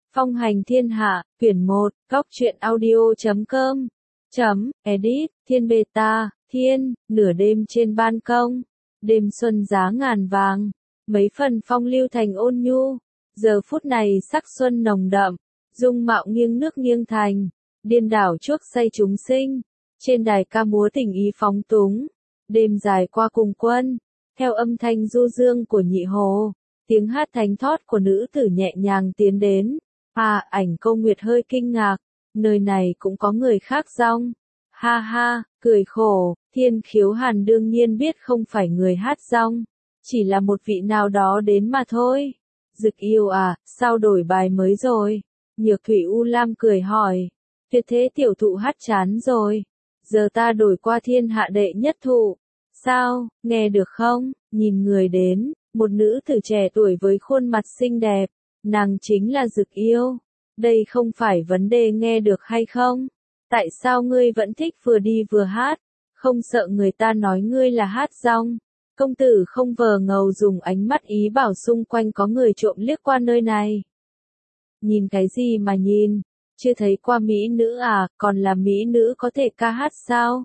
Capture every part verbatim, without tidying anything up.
Phong hành thiên hạ, quyển một, góc truyện audio chấm com, chấm, edit, thiên beta, thiên, nửa đêm trên ban công, đêm xuân giá ngàn vàng, mấy phần phong lưu thành ôn nhu, giờ phút này sắc xuân nồng đậm, dung mạo nghiêng nước nghiêng thành, điên đảo chuốc say chúng sinh, trên đài ca múa tình ý phóng túng, đêm dài qua cùng quân, theo âm thanh du dương của nhị hồ, tiếng hát thánh thót của nữ tử nhẹ nhàng tiến đến. À, Ảnh Câu Nguyệt hơi kinh ngạc, nơi này cũng có người khác rong. Ha ha, cười khổ, Thiên Khiếu Hàn đương nhiên biết không phải người hát rong, chỉ là một vị nào đó đến mà thôi. Dực Yêu à, sao đổi bài mới rồi? Nhược Thủy U Lam cười hỏi, tuyệt thế tiểu thụ hát chán rồi, giờ ta đổi qua thiên hạ đệ nhất thụ. Sao, nghe được không? Nhìn người đến, một nữ tử trẻ tuổi với khuôn mặt xinh đẹp. Nàng chính là Dực Yêu. Đây không phải vấn đề nghe được hay không? Tại sao ngươi vẫn thích vừa đi vừa hát? Không sợ người ta nói ngươi là hát rong? Công tử không vờ ngầu dùng ánh mắt ý bảo xung quanh có người trộm liếc qua nơi này. Nhìn cái gì mà nhìn? Chưa thấy qua mỹ nữ à, còn là mỹ nữ có thể ca hát sao?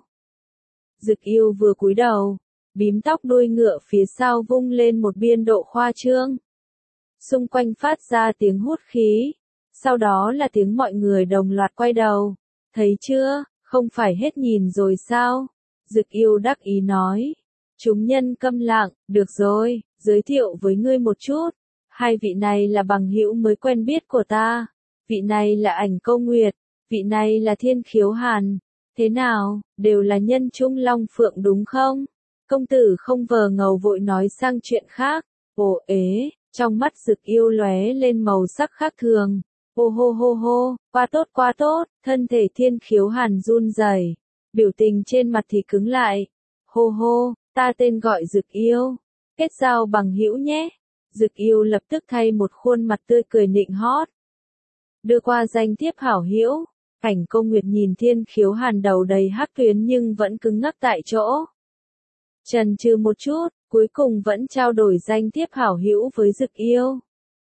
Dực Yêu vừa cúi đầu, bím tóc đuôi ngựa phía sau vung lên một biên độ khoa trương. Xung quanh phát ra tiếng hút khí, sau đó là tiếng mọi người đồng loạt quay đầu. Thấy chưa, không phải hết nhìn rồi sao? Dực Yêu đắc ý nói. Chúng nhân câm lặng, được rồi, giới thiệu với ngươi một chút. Hai vị này là bằng hữu mới quen biết của ta. Vị này là Ảnh Câu Nguyệt, vị này là Thiên Khiếu Hàn. Thế nào, đều là nhân trung long phượng đúng không? Công tử không vờ ngầu vội nói sang chuyện khác. Ồ ế. Trong mắt Dực Yêu lóe lên màu sắc khác thường. Ô hô hô hô, quá tốt quá tốt, thân thể Thiên Khiếu Hàn run rẩy, biểu tình trên mặt thì cứng lại. Hô hô, ta tên gọi Dực Yêu, kết giao bằng hữu nhé. Dực Yêu lập tức thay một khuôn mặt tươi cười nịnh hót. Đưa qua danh thiếp hảo hữu, Ảnh Câu Nguyệt nhìn Thiên Khiếu Hàn đầu đầy hắc tuyến nhưng vẫn cứng ngắc tại chỗ. Chần chừ một chút, cuối cùng vẫn trao đổi danh thiếp hảo hữu với Dực Yêu.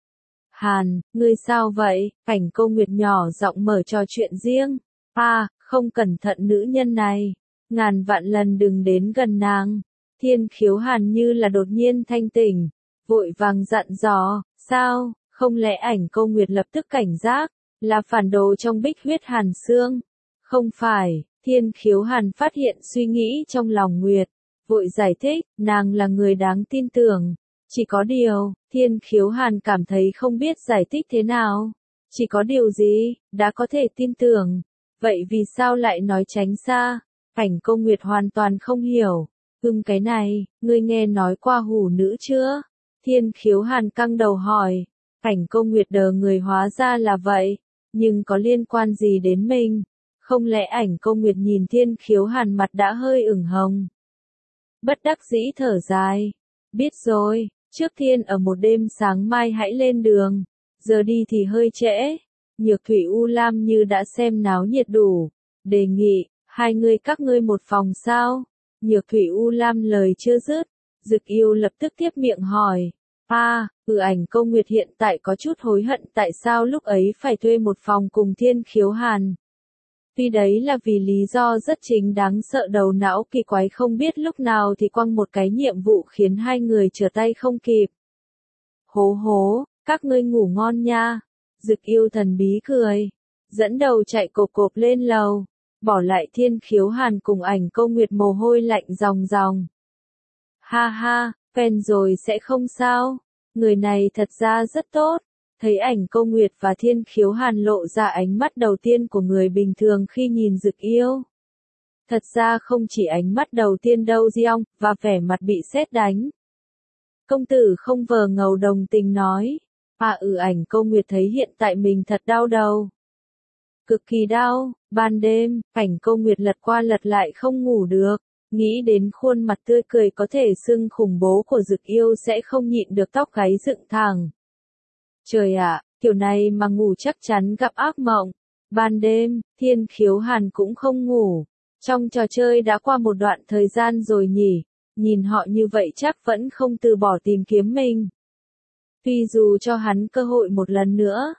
Hàn, ngươi sao vậy? Ảnh Câu Nguyệt nhỏ giọng mở trò chuyện riêng. À, không cẩn thận nữ nhân này. Ngàn vạn lần đừng đến gần nàng. Thiên Khiếu Hàn như là đột nhiên thanh tỉnh. Vội vàng dặn dò, sao, không lẽ Ảnh Câu Nguyệt lập tức cảnh giác, là phản đồ trong Bích Huyết Hàn Xương? Không phải, Thiên Khiếu Hàn phát hiện suy nghĩ trong lòng Nguyệt. Vội giải thích, nàng là người đáng tin tưởng. Chỉ có điều, Thiên Khiếu Hàn cảm thấy không biết giải thích thế nào. Chỉ có điều gì, đã có thể tin tưởng. Vậy vì sao lại nói tránh xa? Ảnh Câu Nguyệt hoàn toàn không hiểu. Ừm cái này, ngươi nghe nói qua hủ nữ chưa? Thiên Khiếu Hàn căng đầu hỏi. Ảnh Câu Nguyệt đờ người hóa ra là vậy. Nhưng có liên quan gì đến mình? Không lẽ Ảnh Câu Nguyệt nhìn Thiên Khiếu Hàn mặt đã hơi ửng hồng? Bất đắc dĩ thở dài. Biết rồi, trước tiên ở một đêm sáng mai hãy lên đường. Giờ đi thì hơi trễ. Nhược Thủy U Lam như đã xem náo nhiệt đủ. Đề nghị, hai người các ngươi một phòng sao? Nhược Thủy U Lam lời chưa dứt. Dực Yêu lập tức tiếp miệng hỏi. À, ừ Ảnh Câu Nguyệt hiện tại có chút hối hận tại sao lúc ấy phải thuê một phòng cùng Thiên Khiếu Hàn. Tuy đấy là vì lý do rất chính đáng sợ đầu não kỳ quái không biết lúc nào thì quăng một cái nhiệm vụ khiến hai người trở tay không kịp. Hố hố, các ngươi ngủ ngon nha. Dực Yêu thần bí cười. Dẫn đầu chạy cộp cộp lên lầu. Bỏ lại Thiên Khiếu Hàn cùng Ảnh Câu Nguyệt mồ hôi lạnh ròng ròng. Ha ha, quen rồi sẽ không sao. Người này thật ra rất tốt. Thấy Ảnh Câu Nguyệt và Thiên Khiếu Hàn lộ ra ánh mắt đầu tiên của người bình thường khi nhìn Dực Yêu. Thật ra không chỉ ánh mắt đầu tiên đâu Giong, và vẻ mặt bị sét đánh. Công tử không vờ ngầu đồng tình nói. À ừ Ảnh Câu Nguyệt thấy hiện tại mình thật đau đầu. Cực kỳ đau, ban đêm, Ảnh Câu Nguyệt lật qua lật lại không ngủ được. Nghĩ đến khuôn mặt tươi cười có thể xưng khủng bố của Dực Yêu sẽ không nhịn được tóc gáy dựng thẳng. Trời ạ, kiểu này mà ngủ chắc chắn gặp ác mộng. Ban đêm, Thiên Khiếu Hàn cũng không ngủ. Trong trò chơi đã qua một đoạn thời gian rồi nhỉ, nhìn họ như vậy chắc vẫn không từ bỏ tìm kiếm mình. Tuy dù cho hắn cơ hội một lần nữa,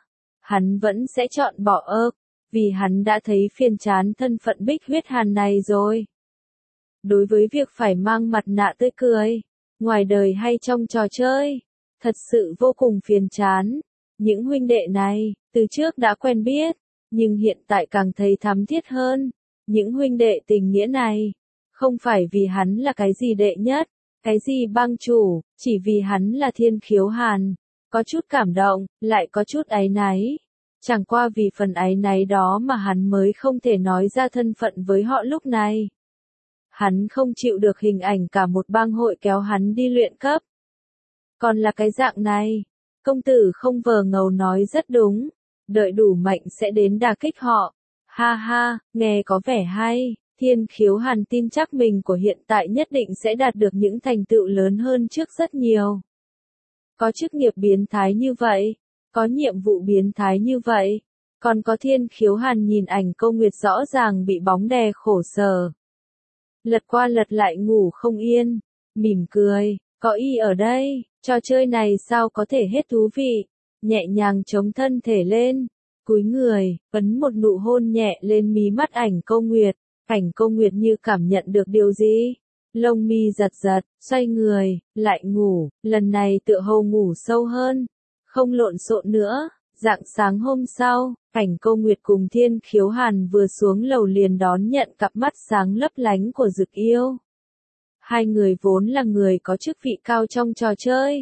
hắn vẫn sẽ chọn bỏ ơ, vì hắn đã thấy phiền chán thân phận Bích Huyết Hàn này rồi. Đối với việc phải mang mặt nạ tươi cười, ngoài đời hay trong trò chơi, thật sự vô cùng phiền chán. Những huynh đệ này, từ trước đã quen biết, nhưng hiện tại càng thấy thắm thiết hơn. Những huynh đệ tình nghĩa này, không phải vì hắn là cái gì đệ nhất, cái gì bang chủ, chỉ vì hắn là Thiên Khiếu Hàn. Có chút cảm động, lại có chút áy náy. Chẳng qua vì phần áy náy đó mà hắn mới không thể nói ra thân phận với họ lúc này. Hắn không chịu được hình ảnh cả một bang hội kéo hắn đi luyện cấp. Còn là cái dạng này, công tử không vờ ngầu nói rất đúng, đợi đủ mạnh sẽ đến đả kích họ. Ha ha, nghe có vẻ hay, Thiên Khiếu Hàn tin chắc mình của hiện tại nhất định sẽ đạt được những thành tựu lớn hơn trước rất nhiều. Có chức nghiệp biến thái như vậy, có nhiệm vụ biến thái như vậy, còn có Thiên Khiếu Hàn nhìn ảnh Câu Nguyệt rõ ràng bị bóng đè khổ sở. Lật qua lật lại ngủ không yên, mỉm cười, có y ở đây, trò chơi này sao có thể hết thú vị, nhẹ nhàng chống thân thể lên, cúi người, ấn một nụ hôn nhẹ lên mí mắt ảnh Câu Nguyệt, ảnh Câu Nguyệt như cảm nhận được điều gì. Lông mi giật giật, xoay người, lại ngủ, lần này tựa hồ ngủ sâu hơn, không lộn xộn nữa. Rạng sáng hôm sau, ảnh Câu Nguyệt cùng Thiên Khiếu Hàn vừa xuống lầu liền đón nhận cặp mắt sáng lấp lánh của Dực Yêu. Hai người vốn là người có chức vị cao trong trò chơi,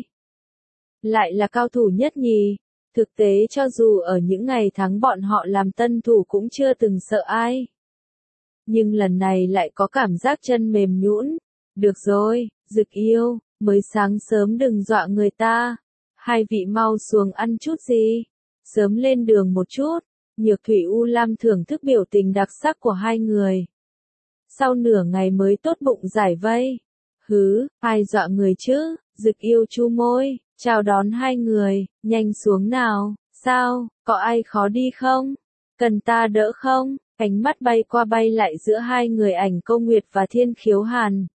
lại là cao thủ nhất nhì. Thực tế cho dù ở những ngày tháng bọn họ làm tân thủ cũng chưa từng sợ ai. Nhưng lần này lại có cảm giác chân mềm nhũn. Được rồi, Dực Yêu, mới sáng sớm đừng dọa người ta. Hai vị mau xuống ăn chút gì. Sớm lên đường một chút. Nhược Thủy U Lam thưởng thức biểu tình đặc sắc của hai người. Sau nửa ngày mới tốt bụng giải vây. Hứ, ai dọa người chứ? Dực Yêu chu môi, chào đón hai người, nhanh xuống nào. Sao, có ai khó đi không? Cần ta đỡ không? Ánh mắt bay qua bay lại giữa hai người ảnh Câu Nguyệt và Thiên Khiếu Hàn.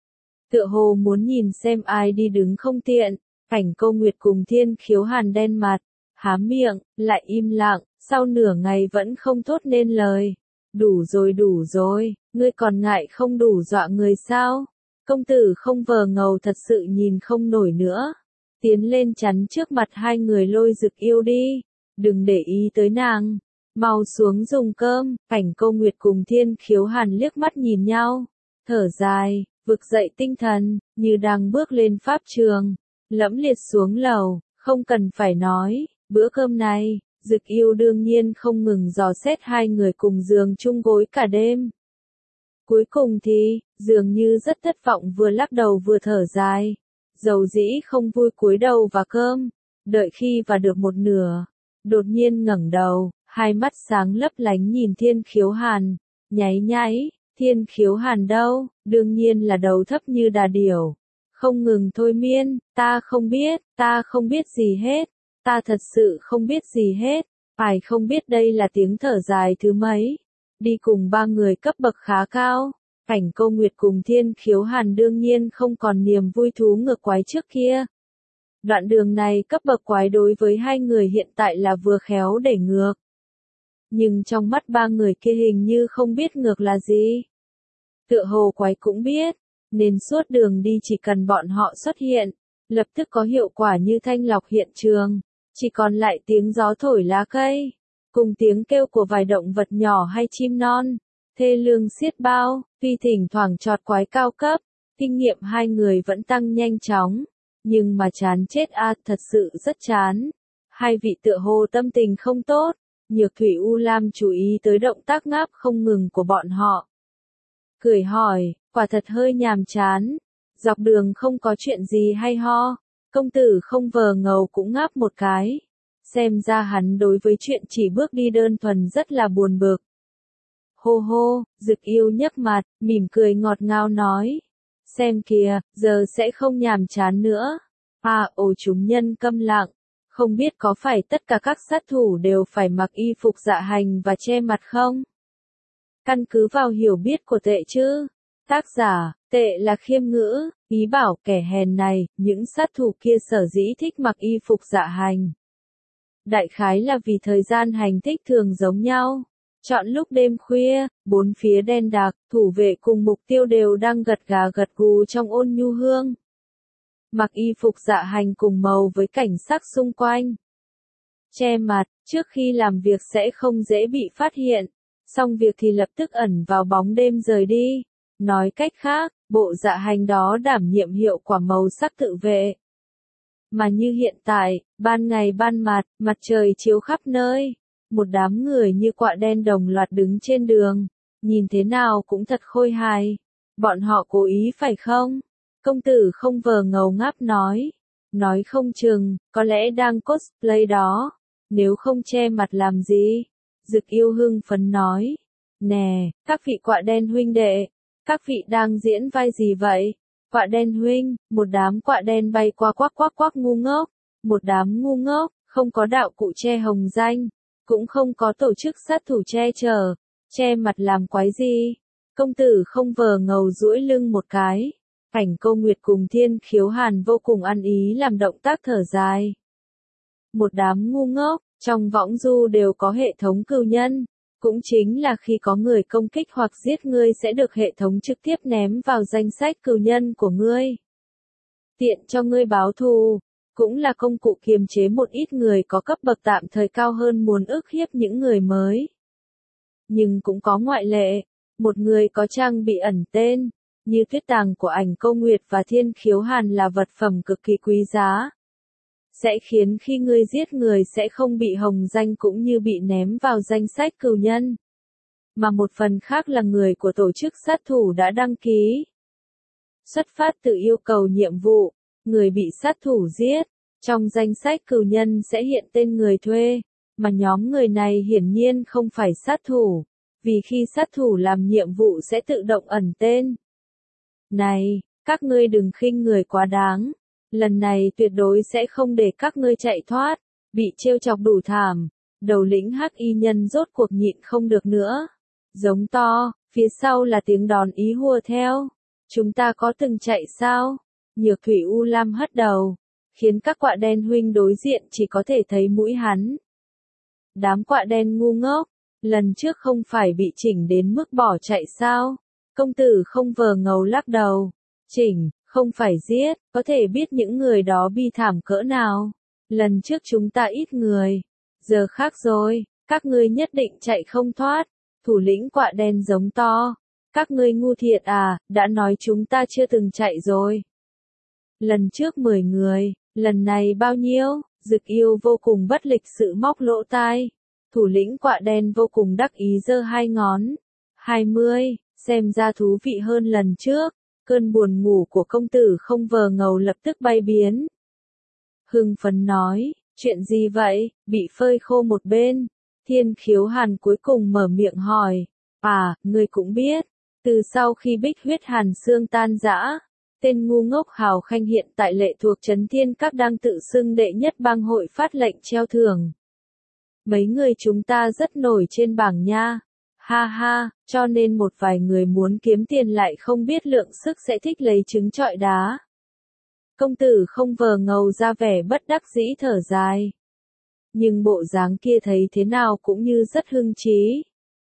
Tựa hồ muốn nhìn xem ai đi đứng không tiện, ảnh Câu Nguyệt cùng Thiên Khiếu Hàn đen mặt, há miệng, lại im lặng, sau nửa ngày vẫn không thốt nên lời. Đủ rồi đủ rồi, ngươi còn ngại không đủ dọa người sao? Công tử không vờ ngầu thật sự nhìn không nổi nữa. Tiến lên chắn trước mặt hai người lôi Dực Yêu đi, đừng để ý tới nàng. Mau xuống dùng cơm, ảnh Câu Nguyệt cùng Thiên Khiếu Hàn liếc mắt nhìn nhau, thở dài, vực dậy tinh thần, như đang bước lên pháp trường, lẫm liệt xuống lầu, không cần phải nói, bữa cơm này, Dực Yêu đương nhiên không ngừng dò xét hai người cùng giường chung gối cả đêm. Cuối cùng thì, dường như rất thất vọng vừa lắc đầu vừa thở dài, dầu dĩ không vui cúi đầu vào cơm, đợi khi vào được một nửa, đột nhiên ngẩng đầu. Hai mắt sáng lấp lánh nhìn Thiên Khiếu Hàn, nháy nháy, Thiên Khiếu Hàn đâu, đương nhiên là đầu thấp như đà điểu. Không ngừng thôi miên, ta không biết, ta không biết gì hết, ta thật sự không biết gì hết, phải không biết đây là tiếng thở dài thứ mấy. Đi cùng ba người cấp bậc khá cao, ảnh Câu Nguyệt cùng Thiên Khiếu Hàn đương nhiên không còn niềm vui thú ngược quái trước kia. Đoạn đường này cấp bậc quái đối với hai người hiện tại là vừa khéo để ngược. Nhưng trong mắt ba người kia hình như không biết ngược là gì. Tựa hồ quái cũng biết, nên suốt đường đi chỉ cần bọn họ xuất hiện, lập tức có hiệu quả như thanh lọc hiện trường, chỉ còn lại tiếng gió thổi lá cây, cùng tiếng kêu của vài động vật nhỏ hay chim non, thê lương xiết bao, tuy thỉnh thoảng chọt quái cao cấp, kinh nghiệm hai người vẫn tăng nhanh chóng, nhưng mà chán chết a, à, thật sự rất chán. Hai vị tựa hồ tâm tình không tốt. Nhược Thủy U Lam chú ý tới động tác ngáp không ngừng của bọn họ. Cười hỏi, quả thật hơi nhàm chán. Dọc đường không có chuyện gì hay ho. Công tử không vờ ngầu cũng ngáp một cái. Xem ra hắn đối với chuyện chỉ bước đi đơn thuần rất là buồn bực. Hô hô, Dực Yêu nhấc mặt, mỉm cười ngọt ngào nói. Xem kìa, giờ sẽ không nhàm chán nữa. À, ồ chúng nhân câm lặng. Không biết có phải tất cả các sát thủ đều phải mặc y phục dạ hành và che mặt không? Căn cứ vào hiểu biết của Tệ chứ? Tác giả, Tệ là khiêm ngữ, ý bảo kẻ hèn này, những sát thủ kia sở dĩ thích mặc y phục dạ hành. Đại khái là vì thời gian hành thích thường giống nhau. Chọn lúc đêm khuya, bốn phía đen đặc, thủ vệ cùng mục tiêu đều đang gật gà gật gù trong ôn nhu hương. Mặc y phục dạ hành cùng màu với cảnh sắc xung quanh. Che mặt, trước khi làm việc sẽ không dễ bị phát hiện, xong việc thì lập tức ẩn vào bóng đêm rời đi. Nói cách khác, bộ dạ hành đó đảm nhiệm hiệu quả màu sắc tự vệ. Mà như hiện tại, ban ngày ban mặt, mặt trời chiếu khắp nơi, một đám người như quạ đen đồng loạt đứng trên đường, nhìn thế nào cũng thật khôi hài. Bọn họ cố ý phải không? Công tử không vờ ngầu ngáp nói. Nói không chừng, có lẽ đang cosplay đó. Nếu không che mặt làm gì? Dực yêu hưng phấn nói. Nè, các vị quạ đen huynh đệ, các vị đang diễn vai gì vậy? Quạ đen huynh, một đám quạ đen bay qua quắc quắc quắc ngu ngốc. Một đám ngu ngốc, không có đạo cụ che hồng danh, cũng không có tổ chức sát thủ che chở, che mặt làm quái gì? Công tử không vờ ngầu duỗi lưng một cái. Cảnh Câu Nguyệt cùng Thiên Khiếu Hàn vô cùng ăn ý làm động tác thở dài. Một đám ngu ngốc, trong võng du đều có hệ thống cừu nhân, cũng chính là khi có người công kích hoặc giết ngươi sẽ được hệ thống trực tiếp ném vào danh sách cừu nhân của ngươi. Tiện cho ngươi báo thù, cũng là công cụ kiềm chế một ít người có cấp bậc tạm thời cao hơn muốn ức hiếp những người mới. Nhưng cũng có ngoại lệ, một người có trang bị ẩn tên, như tuyết tàng của Ảnh Câu Nguyệt và Thiên Khiếu Hàn là vật phẩm cực kỳ quý giá. Sẽ khiến khi ngươi giết người sẽ không bị hồng danh cũng như bị ném vào danh sách cừu nhân. Mà một phần khác là người của tổ chức sát thủ đã đăng ký. Xuất phát từ yêu cầu nhiệm vụ, người bị sát thủ giết, trong danh sách cừu nhân sẽ hiện tên người thuê, mà nhóm người này hiển nhiên không phải sát thủ, vì khi sát thủ làm nhiệm vụ sẽ tự động ẩn tên. Này, các ngươi đừng khinh người quá đáng. Lần này tuyệt đối sẽ không để các ngươi chạy thoát, bị trêu chọc đủ thảm. Đầu lĩnh hắc y nhân rốt cuộc nhịn không được nữa. Giống to, phía sau là tiếng đòn ý hùa theo. Chúng ta có từng chạy sao? Nhược Thủy U Lam hất đầu, khiến các quạ đen huynh đối diện chỉ có thể thấy mũi hắn. Đám quạ đen ngu ngốc, lần trước không phải bị chỉnh đến mức bỏ chạy sao? Công tử không vờ ngầu lắc đầu. Chỉnh, không phải giết, có thể biết những người đó bi thảm cỡ nào. Lần trước chúng ta ít người, giờ khác rồi, các ngươi nhất định chạy không thoát. Thủ lĩnh quạ đen giống to. Các ngươi ngu thiệt à, đã nói chúng ta chưa từng chạy rồi. Lần trước mười người, lần này bao nhiêu? Dực yêu vô cùng bất lịch sự móc lỗ tai. Thủ lĩnh quạ đen vô cùng đắc ý giơ hai ngón. Hai mươi, xem ra thú vị hơn lần trước. Cơn buồn ngủ của công tử không vờ ngầu lập tức bay biến. Hưng phấn nói, chuyện gì vậy, bị phơi khô một bên. Thiên Khiếu Hàn cuối cùng mở miệng hỏi, à, ngươi cũng biết, từ sau khi Bích Huyết Hàn Xương tan rã, tên ngu ngốc Hào Khanh hiện tại lệ thuộc Trấn Thiên Các đang tự xưng đệ nhất bang hội phát lệnh treo thưởng. Mấy người chúng ta rất nổi trên bảng nha. Ha ha, cho nên một vài người muốn kiếm tiền lại không biết lượng sức sẽ thích lấy trứng trọi đá. Công tử không vờ ngầu ra vẻ bất đắc dĩ thở dài. Nhưng bộ dáng kia thấy thế nào cũng như rất hưng trí.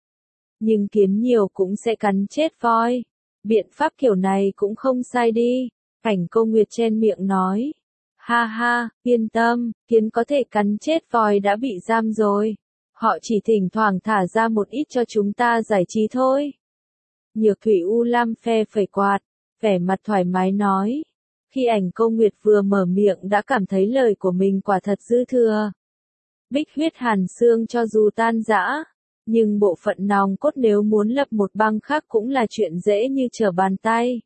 Nhưng kiến nhiều cũng sẽ cắn chết voi. Biện pháp kiểu này cũng không sai đi. Cảnh Câu Nguyệt chen miệng nói. Ha ha, yên tâm, kiến có thể cắn chết voi đã bị giam rồi. Họ chỉ thỉnh thoảng thả ra một ít cho chúng ta giải trí thôi. Nhược Thủy U Lam phe phẩy quạt, vẻ mặt thoải mái nói. Khi Ảnh Câu Nguyệt vừa mở miệng đã cảm thấy lời của mình quả thật dư thừa. Bích Huyết Hàn Xương cho dù tan rã, nhưng bộ phận nòng cốt nếu muốn lập một bang khác cũng là chuyện dễ như trở bàn tay.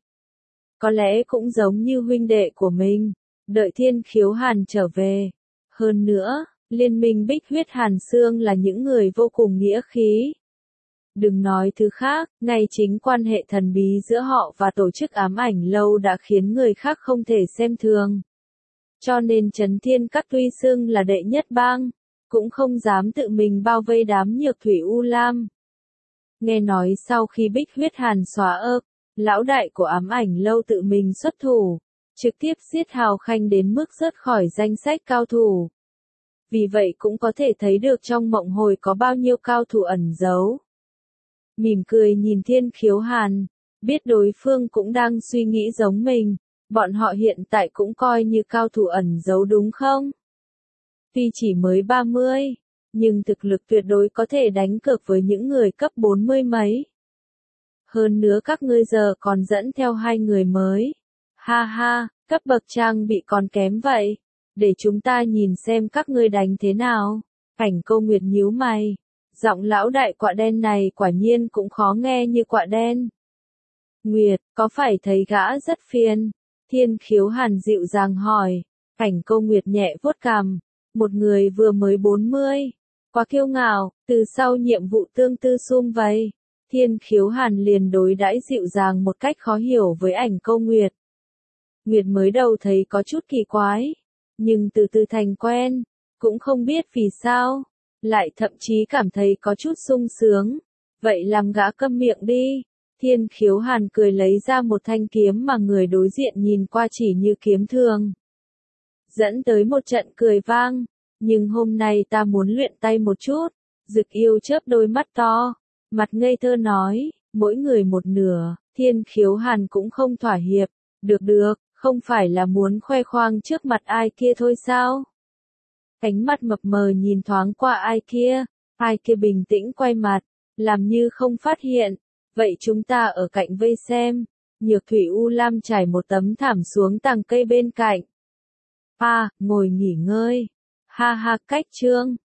Có lẽ cũng giống như huynh đệ của mình, đợi Thiên Khiếu Hàn trở về. Hơn nữa, Liên minh Bích Huyết Hàn Xương là những người vô cùng nghĩa khí. Đừng nói thứ khác, ngay chính quan hệ thần bí giữa họ và tổ chức ám ảnh lâu đã khiến người khác không thể xem thường. Cho nên Trấn Thiên Các tuy xưng là đệ nhất bang, cũng không dám tự mình bao vây đám Nhược Thủy U Lam. Nghe nói sau khi Bích Huyết Hàn xóa ơ, lão đại của ám ảnh lâu tự mình xuất thủ, trực tiếp giết Hào Khanh đến mức rớt khỏi danh sách cao thủ. vì vậy cũng có thể thấy được trong mộng hồi có bao nhiêu cao thủ ẩn giấu. Mỉm cười nhìn Thiên Khiếu Hàn, biết đối phương cũng đang suy nghĩ giống mình, bọn họ hiện tại cũng coi như cao thủ ẩn giấu đúng không? Tuy chỉ mới ba mươi, nhưng thực lực tuyệt đối có thể đánh cược với những người cấp bốn mươi mấy. Hơn nữa các ngươi giờ còn dẫn theo hai người mới. Ha ha, cấp bậc trang bị còn kém vậy. Để chúng ta nhìn xem các ngươi đánh thế nào. Cảnh Câu Nguyệt nhíu mày. Giọng lão đại quạ đen này quả nhiên cũng khó nghe như quạ đen. Nguyệt, có phải thấy gã rất phiền? Thiên Khiếu Hàn dịu dàng hỏi. Cảnh Câu Nguyệt nhẹ vuốt cằm. Một người vừa mới bốn mươi. Quá kiêu ngạo, từ sau nhiệm vụ tương tư sum vầy. Thiên Khiếu Hàn liền đối đãi dịu dàng một cách khó hiểu với Ảnh Câu Nguyệt. Nguyệt mới đầu thấy có chút kỳ quái, nhưng từ từ thành quen, cũng không biết vì sao, lại thậm chí cảm thấy có chút sung sướng. Vậy làm gã câm miệng đi. Thiên Khiếu Hàn cười lấy ra một thanh kiếm mà người đối diện nhìn qua chỉ như kiếm thường. Dẫn tới một trận cười vang, nhưng hôm nay ta muốn luyện tay một chút. Dực Yêu chớp đôi mắt to, mặt ngây thơ nói, mỗi người một nửa. Thiên Khiếu Hàn cũng không thỏa hiệp. Được được, không phải là muốn khoe khoang trước mặt ai kia thôi sao? Cánh mắt mập mờ nhìn thoáng qua ai kia, ai kia bình tĩnh quay mặt, làm như không phát hiện. Vậy chúng ta ở cạnh vây xem. Nhược Thủy U Lam trải một tấm thảm xuống tàng cây bên cạnh. À, ngồi nghỉ ngơi. Ha ha, cách chương.